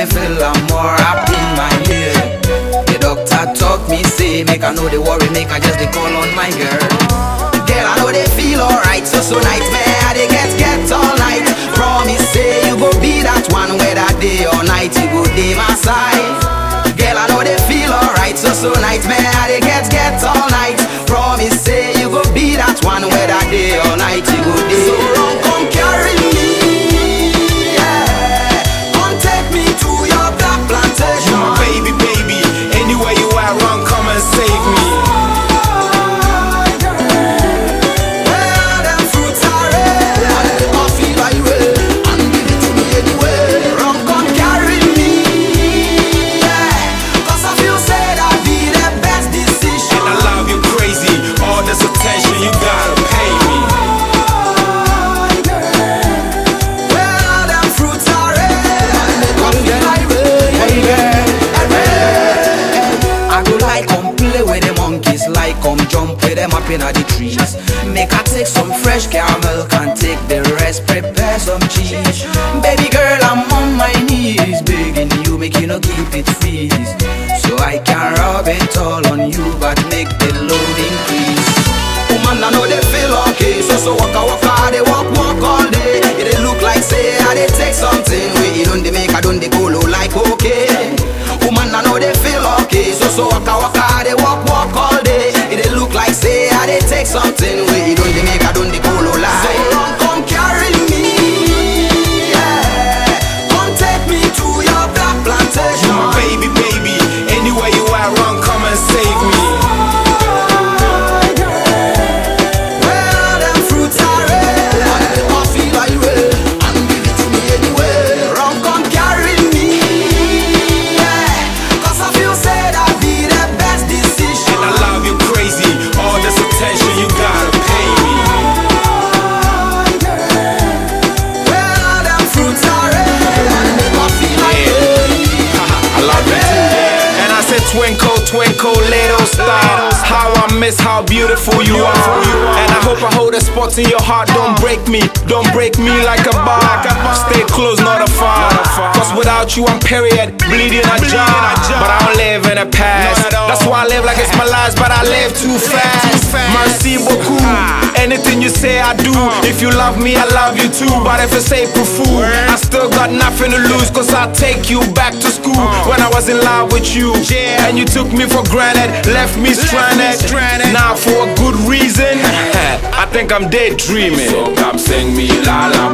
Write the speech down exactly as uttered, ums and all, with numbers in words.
they feel I'm more up in my head. The doctor talk me say, make I know they worry, make I just they call on my girl. Girl, I know they feel alright, so so nightmare, they get get all night. Promise say you go be that one whether day or night, you go day my side. Girl, I know they feel alright, so so nightmare, they get get all night. Promise say you go be that one whether day or night, you go day. So run, come carry me, yeah. Come take me to your black plantation. You my baby, baby, anywhere you at, run, come and save me. Come jump with them up in the trees. Make I take some fresh caramel, can take the rest, prepare some cheese. Baby girl, I'm on my knees, begging you, make you no keep it freeze. So I can rub it all on you, but make the load increase. Woman, I know they feel okay, so so waka waka, they walk walk all day. It they look like say I they take something, where you don't they make, I don't they go low like okay. Woman, I know they feel okay, so so waka waka, they walk walk all day. It look like say I they take something where you don't they make, I don't they go low like. So run, come carry me, yeah. Come take me to your black plantation. You my baby, baby, anywhere you at, run, come and save me. Well, them fruits are red, and the coffee by red, and give it to me anyway. Run, come carry me, yeah. Cause I feel say that be the best decision. And I love you crazy, all this attention you gotta pay me. Well, them fruits are red, and the coffee like red. I love it. And I said twinkle, twinkle, little star, how I miss how beautiful you are. And I hope I hold a spot in your heart. Don't break me, don't break me like a bar. Stay close, not afar. Cause without you I'm period, bleeding a jar. But I don't live in the past. That's why I live like it's my last, but I live too fast. Merci beaucoup, anything you say I do. If you love me, I love you too. But if it's April Fool, I still got nothing to lose. Cause I'll take you back to school when I was in love with you. And you took me for granted, left me stranded. Now for a good reason, I think I'm daydreaming. So come sing me la la